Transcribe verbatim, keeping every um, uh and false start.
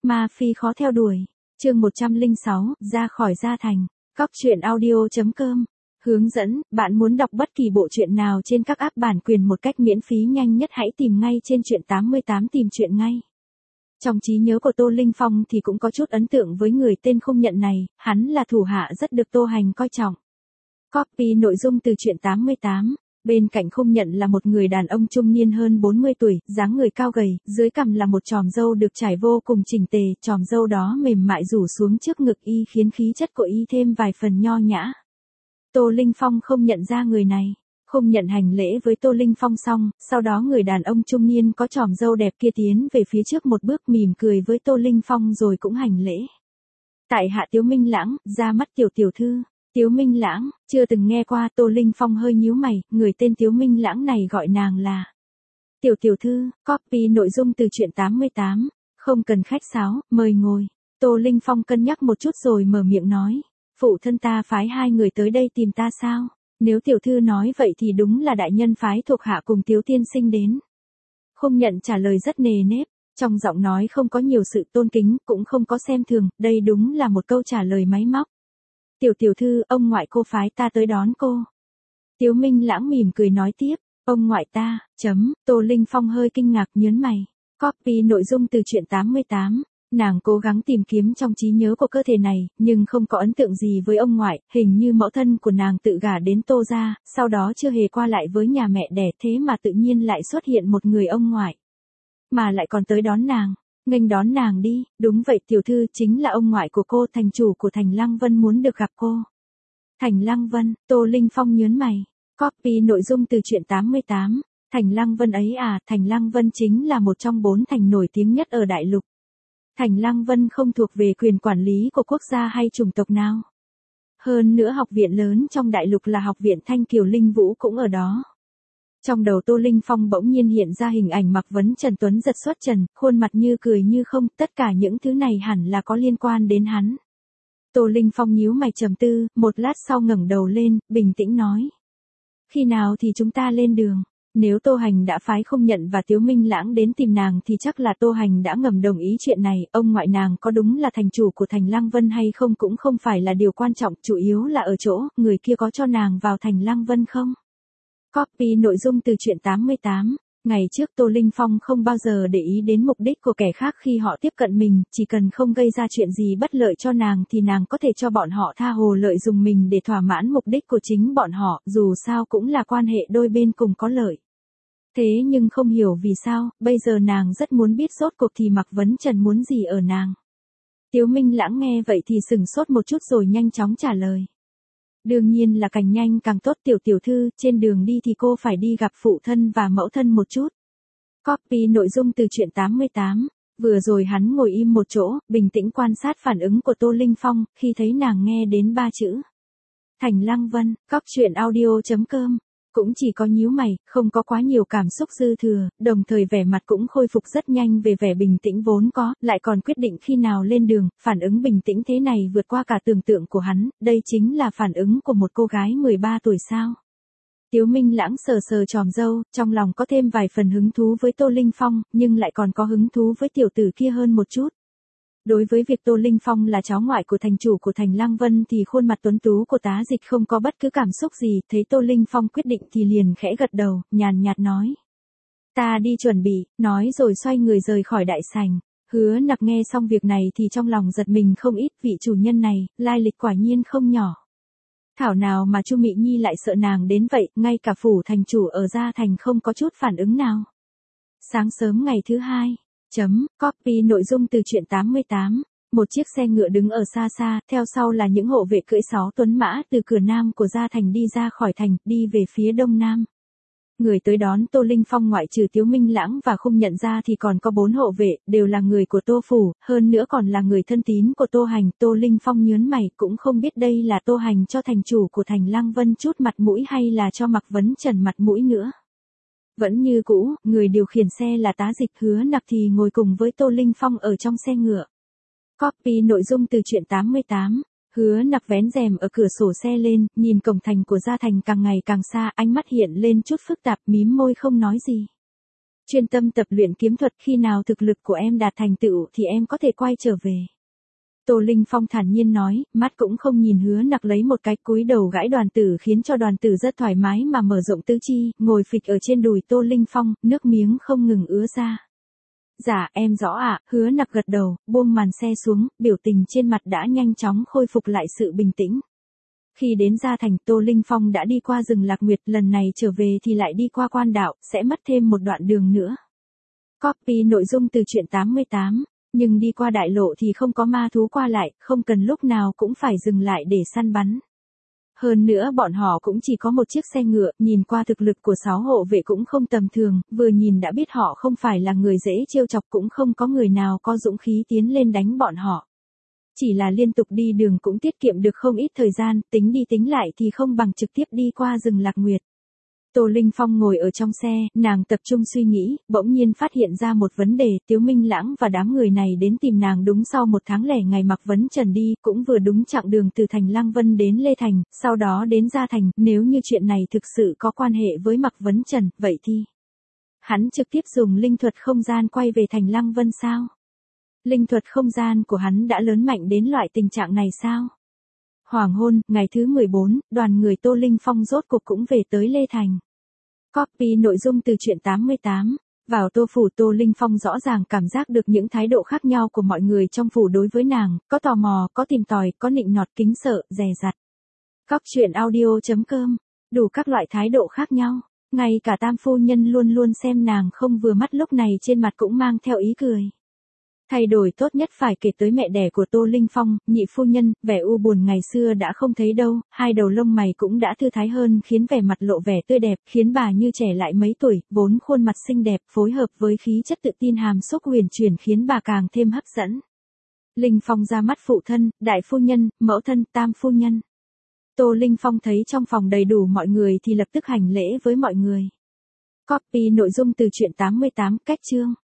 Ma Phi khó theo đuổi. Chương một trăm lẻ sáu, ra khỏi Gia Thành. Cóc truyện audio chấm com. Hướng dẫn, bạn muốn đọc bất kỳ bộ truyện nào trên các app bản quyền một cách miễn phí nhanh nhất hãy tìm ngay trên truyện tám mươi tám tìm truyện ngay. Trong trí nhớ của Tô Linh Phong thì cũng có chút ấn tượng với người tên Không Nhận này, hắn là thủ hạ rất được Tô Hành coi trọng. Copy nội dung từ truyện tám mươi tám. Bên cạnh Không Nhận là một người đàn ông trung niên hơn bốn mươi tuổi, dáng người cao gầy, dưới cằm là một chòm râu được trải vô cùng chỉnh tề, chòm râu đó mềm mại rủ xuống trước ngực y khiến khí chất của y thêm vài phần nho nhã. Tô Linh Phong không nhận ra người này. Không Nhận hành lễ với Tô Linh Phong xong, sau đó người đàn ông trung niên có chòm râu đẹp kia tiến về phía trước một bước mỉm cười với Tô Linh Phong rồi cũng hành lễ. Tại hạ Tiếu Minh Lãng, ra mắt tiểu tiểu thư. Tiếu Minh Lãng, chưa từng nghe qua. Tô Linh Phong hơi nhíu mày, người tên Tiếu Minh Lãng này gọi nàng là tiểu tiểu thư. Copy nội dung từ truyện tám mươi tám. Không cần khách sáo, mời ngồi. Tô Linh Phong cân nhắc một chút rồi mở miệng nói. Phụ thân ta phái hai người tới đây tìm ta sao? Nếu tiểu thư nói vậy thì đúng là đại nhân phái thuộc hạ cùng Tiếu tiên sinh đến. Không Nhận trả lời rất nề nếp, trong giọng nói không có nhiều sự tôn kính, cũng không có xem thường, đây đúng là một câu trả lời máy móc. Tiểu tiểu thư, ông ngoại cô phái ta tới đón cô. Tiếu Minh Lãng mỉm cười nói tiếp, ông ngoại ta, chấm, Tô Linh Phong hơi kinh ngạc nhớn mày. Copy nội dung từ truyện tám mươi tám. Nàng cố gắng tìm kiếm trong trí nhớ của cơ thể này, nhưng không có ấn tượng gì với ông ngoại, hình như mẫu thân của nàng tự gả đến Tô gia, sau đó chưa hề qua lại với nhà mẹ đẻ, thế mà tự nhiên lại xuất hiện một người ông ngoại. Mà lại còn tới đón nàng, nghênh đón nàng đi, đúng vậy tiểu thư, chính là ông ngoại của cô, thành chủ của Thành Lăng Vân muốn được gặp cô. Thành Lăng Vân, Tô Linh Phong nhớn mày. Copy nội dung từ truyện tám mươi tám. Thành Lăng Vân ấy à, Thành Lăng Vân chính là một trong bốn thành nổi tiếng nhất ở đại lục. Thành Lăng Vân không thuộc về quyền quản lý của quốc gia hay chủng tộc nào. Hơn nữa học viện lớn trong đại lục là học viện Thanh Kiều Linh Vũ cũng ở đó. Trong đầu Tô Linh Phong bỗng nhiên hiện ra hình ảnh Mạc Vấn Trần Tuấn giật xuất trần, khuôn mặt như cười như không, tất cả những thứ này hẳn là có liên quan đến hắn. Tô Linh Phong nhíu mày trầm tư, một lát sau ngẩng đầu lên, bình tĩnh nói. Khi nào thì chúng ta lên đường? Nếu Tô Hành đã phái Không Nhận và Tiếu Minh Lãng đến tìm nàng thì chắc là Tô Hành đã ngầm đồng ý chuyện này, ông ngoại nàng có đúng là thành chủ của Thành Lăng Vân hay không cũng không phải là điều quan trọng, chủ yếu là ở chỗ, người kia có cho nàng vào Thành Lăng Vân không? Copy nội dung từ truyện tám mươi tám. Ngày trước Tô Linh Phong không bao giờ để ý đến mục đích của kẻ khác khi họ tiếp cận mình, chỉ cần không gây ra chuyện gì bất lợi cho nàng thì nàng có thể cho bọn họ tha hồ lợi dùng mình để thỏa mãn mục đích của chính bọn họ, dù sao cũng là quan hệ đôi bên cùng có lợi. Thế nhưng không hiểu vì sao, bây giờ nàng rất muốn biết rốt cuộc thì Mạc Vấn Trần muốn gì ở nàng. Tiếu Minh Lãng nghe vậy thì sừng sốt một chút rồi nhanh chóng trả lời. Đương nhiên là càng nhanh càng tốt tiểu tiểu thư, trên đường đi thì cô phải đi gặp phụ thân và mẫu thân một chút. Copy nội dung từ truyện tám mươi tám. Vừa rồi hắn ngồi im một chỗ, bình tĩnh quan sát phản ứng của Tô Linh Phong, khi thấy nàng nghe đến ba chữ. Thành Lăng Vân, cóc truyện audio chấm com. Cũng chỉ có nhíu mày, không có quá nhiều cảm xúc dư thừa, đồng thời vẻ mặt cũng khôi phục rất nhanh về vẻ bình tĩnh vốn có, lại còn quyết định khi nào lên đường, phản ứng bình tĩnh thế này vượt qua cả tưởng tượng của hắn, đây chính là phản ứng của một cô gái mười ba tuổi sao. Tiếu Minh Lãng sờ sờ chòm râu, trong lòng có thêm vài phần hứng thú với Tô Linh Phong, nhưng lại còn có hứng thú với tiểu tử kia hơn một chút. Đối với việc Tô Linh Phong là cháu ngoại của thành chủ của Thành Lăng Vân thì khuôn mặt tuấn tú của Tá Dịch không có bất cứ cảm xúc gì, thấy Tô Linh Phong quyết định thì liền khẽ gật đầu, nhàn nhạt nói. Ta đi chuẩn bị, nói rồi xoay người rời khỏi đại sảnh. Hứa Nặc nghe xong việc này thì trong lòng giật mình không ít, vị chủ nhân này, lai lịch quả nhiên không nhỏ. Thảo nào mà Chu Mị Nhi lại sợ nàng đến vậy, ngay cả phủ thành chủ ở Gia Thành không có chút phản ứng nào. Sáng sớm ngày thứ hai. Chấm, copy nội dung từ truyện tám mươi tám. Một chiếc xe ngựa đứng ở xa xa, theo sau là những hộ vệ cưỡi sáu tuấn mã từ cửa nam của Gia Thành đi ra khỏi thành, đi về phía đông nam. Người tới đón Tô Linh Phong ngoại trừ Tiếu Minh Lãng và Không Nhận ra thì còn có bốn hộ vệ, đều là người của Tô Phủ, hơn nữa còn là người thân tín của Tô Hành. Tô Linh Phong nhớn mày, cũng không biết đây là Tô Hành cho thành chủ của Thành Lăng Vân chút mặt mũi hay là cho Mạc Vấn Trần mặt mũi nữa. Vẫn như cũ, người điều khiển xe là Tá Dịch, Hứa Nặc thì ngồi cùng với Tô Linh Phong ở trong xe ngựa. Copy nội dung từ truyện tám mươi tám. Hứa Nặc vén rèm ở cửa sổ xe lên, nhìn cổng thành của Gia Thành càng ngày càng xa, ánh mắt hiện lên chút phức tạp, mím môi không nói gì. Chuyên tâm tập luyện kiếm thuật, khi nào thực lực của em đạt thành tựu thì em có thể quay trở về. Tô Linh Phong thản nhiên nói, mắt cũng không nhìn Hứa Nặc lấy một cái, cúi đầu gãi Đoàn Tử, khiến cho Đoàn Tử rất thoải mái mà mở rộng tứ chi, ngồi phịch ở trên đùi Tô Linh Phong, nước miếng không ngừng ứa ra. Dạ, em rõ ạ. Hứa Nặc gật đầu, buông màn xe xuống, biểu tình trên mặt đã nhanh chóng khôi phục lại sự bình tĩnh. Khi đến Gia Thành, Tô Linh Phong đã đi qua rừng Lạc Nguyệt, lần này trở về thì lại đi qua Quan Đạo, sẽ mất thêm một đoạn đường nữa. Copy nội dung từ truyện tám mươi tám, nhưng đi qua đại lộ thì không có ma thú qua lại, không cần lúc nào cũng phải dừng lại để săn bắn. Hơn nữa bọn họ cũng chỉ có một chiếc xe ngựa, nhìn qua thực lực của sáu hộ vệ cũng không tầm thường, vừa nhìn đã biết họ không phải là người dễ trêu chọc, cũng không có người nào có dũng khí tiến lên đánh bọn họ. Chỉ là liên tục đi đường cũng tiết kiệm được không ít thời gian, tính đi tính lại thì không bằng trực tiếp đi qua rừng Lạc Nguyệt. Tô Linh Phong ngồi ở trong xe, nàng tập trung suy nghĩ, bỗng nhiên phát hiện ra một vấn đề, Tiếu Minh Lãng và đám người này đến tìm nàng đúng sau một tháng lẻ ngày Mạc Vấn Trần đi, cũng vừa đúng chặng đường từ thành Lăng Vân đến Lê Thành, sau đó đến Gia Thành, nếu như chuyện này thực sự có quan hệ với Mạc Vấn Trần, vậy thì hắn trực tiếp dùng linh thuật không gian quay về thành Lăng Vân sao? Linh thuật không gian của hắn đã lớn mạnh đến loại tình trạng này sao? Hoàng hôn, ngày thứ mười bốn, đoàn người Tô Linh Phong rốt cuộc cũng về tới Lê Thành. Copy nội dung từ truyện tám mươi tám. Vào Tô Phủ, Tô Linh Phong rõ ràng cảm giác được những thái độ khác nhau của mọi người trong phủ đối với nàng, có tò mò, có tìm tòi, có nịnh nọt, kính sợ, dè dặt. Cóc truyện audio chấm com, đủ các loại thái độ khác nhau, ngay cả Tam phu nhân luôn luôn xem nàng không vừa mắt lúc này trên mặt cũng mang theo ý cười. Thay đổi tốt nhất phải kể tới mẹ đẻ của Tô Linh Phong, nhị phu nhân, vẻ u buồn ngày xưa đã không thấy đâu, hai đầu lông mày cũng đã thư thái hơn, khiến vẻ mặt lộ vẻ tươi đẹp, khiến bà như trẻ lại mấy tuổi, vốn khuôn mặt xinh đẹp, phối hợp với khí chất tự tin hàm xúc huyền chuyển khiến bà càng thêm hấp dẫn. Linh Phong ra mắt phụ thân, đại phu nhân, mẫu thân, tam phu nhân. Tô Linh Phong thấy trong phòng đầy đủ mọi người thì lập tức hành lễ với mọi người. Copy nội dung từ truyện tám mươi tám, cách chương.